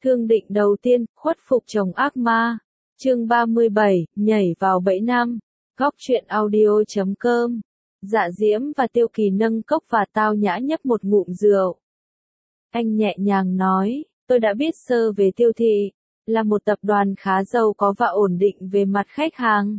Thương định đầu tiên, khuất phục chồng ác ma. Chương 37, nhảy vào bẫy nam. Góc truyện audio.com. Dạ Diễm và Tiêu Kỳ nâng cốc và tao nhã nhấp một ngụm rượu. Anh nhẹ nhàng nói, tôi đã biết sơ về Tiêu Thị, là một tập đoàn khá giàu có và ổn định về mặt khách hàng.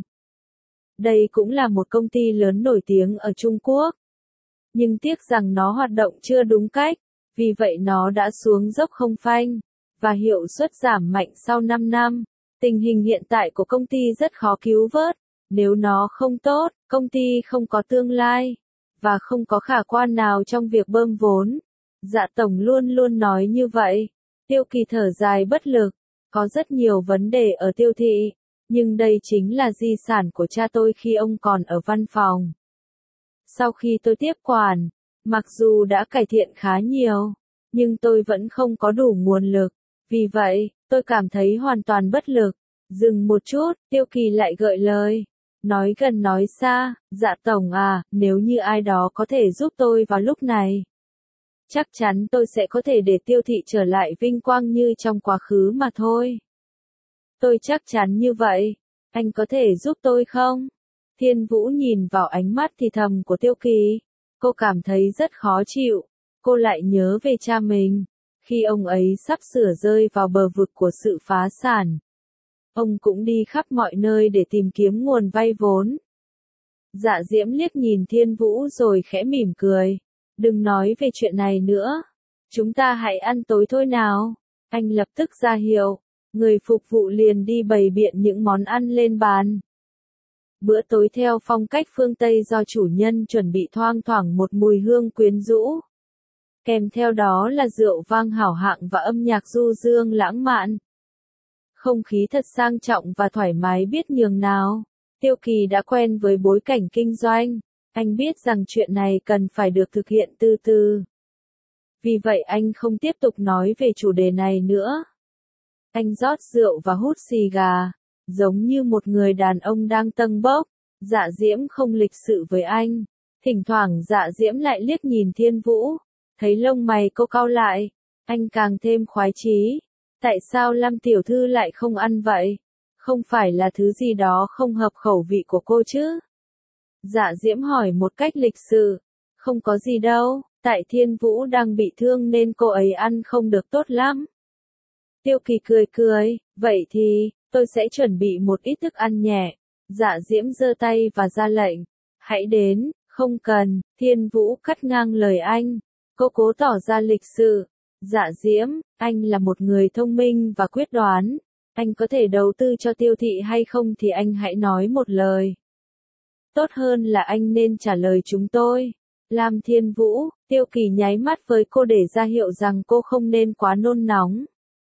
Đây cũng là một công ty lớn nổi tiếng ở Trung Quốc. Nhưng tiếc rằng nó hoạt động chưa đúng cách, vì vậy nó đã xuống dốc không phanh, và hiệu suất giảm mạnh sau 5 năm. Tình hình hiện tại của công ty rất khó cứu vớt, nếu nó không tốt, công ty không có tương lai, và không có khả quan nào trong việc bơm vốn. Dạ Tổng luôn luôn nói như vậy. Tiêu Kỳ thở dài bất lực, có rất nhiều vấn đề ở Tiêu Thị, nhưng đây chính là di sản của cha tôi khi ông còn ở văn phòng. Sau khi tôi tiếp quản, mặc dù đã cải thiện khá nhiều, nhưng tôi vẫn không có đủ nguồn lực, vì vậy, tôi cảm thấy hoàn toàn bất lực. Dừng một chút, Tiêu Kỳ lại gợi lời. Nói gần nói xa, dạ Tổng à, nếu như ai đó có thể giúp tôi vào lúc này, chắc chắn tôi sẽ có thể để Tiêu Thị trở lại vinh quang như trong quá khứ mà thôi. Tôi chắc chắn như vậy. Anh có thể giúp tôi không? Thiên Vũ nhìn vào ánh mắt thì thầm của Tiêu Kỳ. Cô cảm thấy rất khó chịu. Cô lại nhớ về cha mình. Khi ông ấy sắp sửa rơi vào bờ vực của sự phá sản, ông cũng đi khắp mọi nơi để tìm kiếm nguồn vay vốn. Dạ Diễm liếc nhìn Thiên Vũ rồi khẽ mỉm cười. Đừng nói về chuyện này nữa. Chúng ta hãy ăn tối thôi nào. Anh lập tức ra hiệu. Người phục vụ liền đi bày biện những món ăn lên bàn. Bữa tối theo phong cách phương Tây do chủ nhân chuẩn bị thoang thoảng một mùi hương quyến rũ. Kèm theo đó là rượu vang hảo hạng và âm nhạc du dương lãng mạn. Không khí thật sang trọng và thoải mái biết nhường nào. Tiêu Kỳ đã quen với bối cảnh kinh doanh. Anh biết rằng chuyện này cần phải được thực hiện từ từ. Vì vậy anh không tiếp tục nói về chủ đề này nữa. Anh rót rượu và hút xì gà, giống như một người đàn ông đang tâng bốc. Dạ Diễm không lịch sự với anh. Thỉnh thoảng Dạ Diễm lại liếc nhìn Thiên Vũ. Thấy lông mày cô cau lại, anh càng thêm khoái chí. Tại sao Lam tiểu thư lại không ăn vậy? Không phải là thứ gì đó không hợp khẩu vị của cô chứ? Dạ Diễm hỏi một cách lịch sự. Không có gì đâu, tại Thiên Vũ đang bị thương nên cô ấy ăn không được tốt lắm. Tiêu Kỳ cười cười, vậy thì, tôi sẽ chuẩn bị một ít thức ăn nhẹ. Dạ Diễm giơ tay và ra lệnh. Hãy đến, không cần, Thiên Vũ cắt ngang lời anh. Cô cố tỏ ra lịch sự. Dạ Diễm, anh là một người thông minh và quyết đoán. Anh có thể đầu tư cho Tiêu Thị hay không thì anh hãy nói một lời. Tốt hơn là anh nên trả lời chúng tôi. Lam Thiên Vũ, Tiêu Kỳ nháy mắt với cô để ra hiệu rằng cô không nên quá nôn nóng.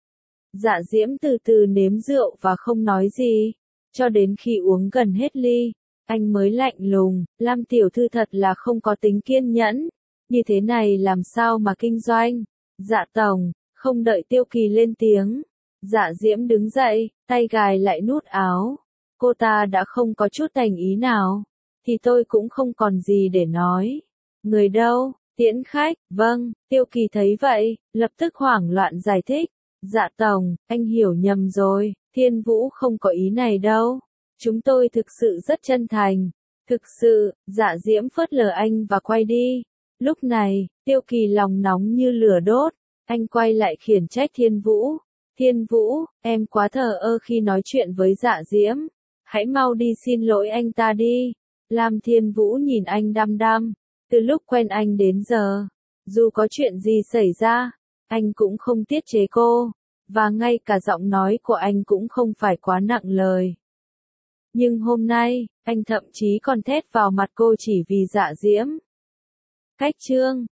Dạ Diễm từ từ nếm rượu và không nói gì. Cho đến khi uống gần hết ly, anh mới lạnh lùng. Lam tiểu thư thật là không có tính kiên nhẫn. Như thế này làm sao mà kinh doanh? Dạ Tổng, không đợi Tiêu Kỳ lên tiếng. Dạ Diễm đứng dậy, tay gài lại nút áo. Cô ta đã không có chút thành ý nào. Thì tôi cũng không còn gì để nói. Người đâu? Tiễn khách. Vâng, Tiêu Kỳ thấy vậy, lập tức hoảng loạn giải thích. Dạ Tổng, anh hiểu nhầm rồi, Thiên Vũ không có ý này đâu. Chúng tôi thực sự rất chân thành. Thực sự, Dạ Diễm phớt lờ anh và quay đi. Lúc này, Tiêu Kỳ lòng nóng như lửa đốt. Anh quay lại khiển trách Thiên Vũ. Thiên Vũ, em quá thờ ơ khi nói chuyện với Dạ Diễm. Hãy mau đi xin lỗi anh ta đi. Lam Thiên Vũ nhìn anh đăm đăm. Từ lúc quen anh đến giờ, dù có chuyện gì xảy ra, anh cũng không tiết chế cô. Và ngay cả giọng nói của anh cũng không phải quá nặng lời. Nhưng hôm nay, anh thậm chí còn thét vào mặt cô chỉ vì Dạ Diễm. Cách chương